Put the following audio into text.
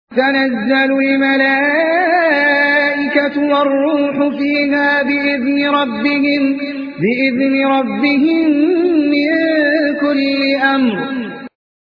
تنزل الملائكة والروح فيها بإذن ربهم من كل أمر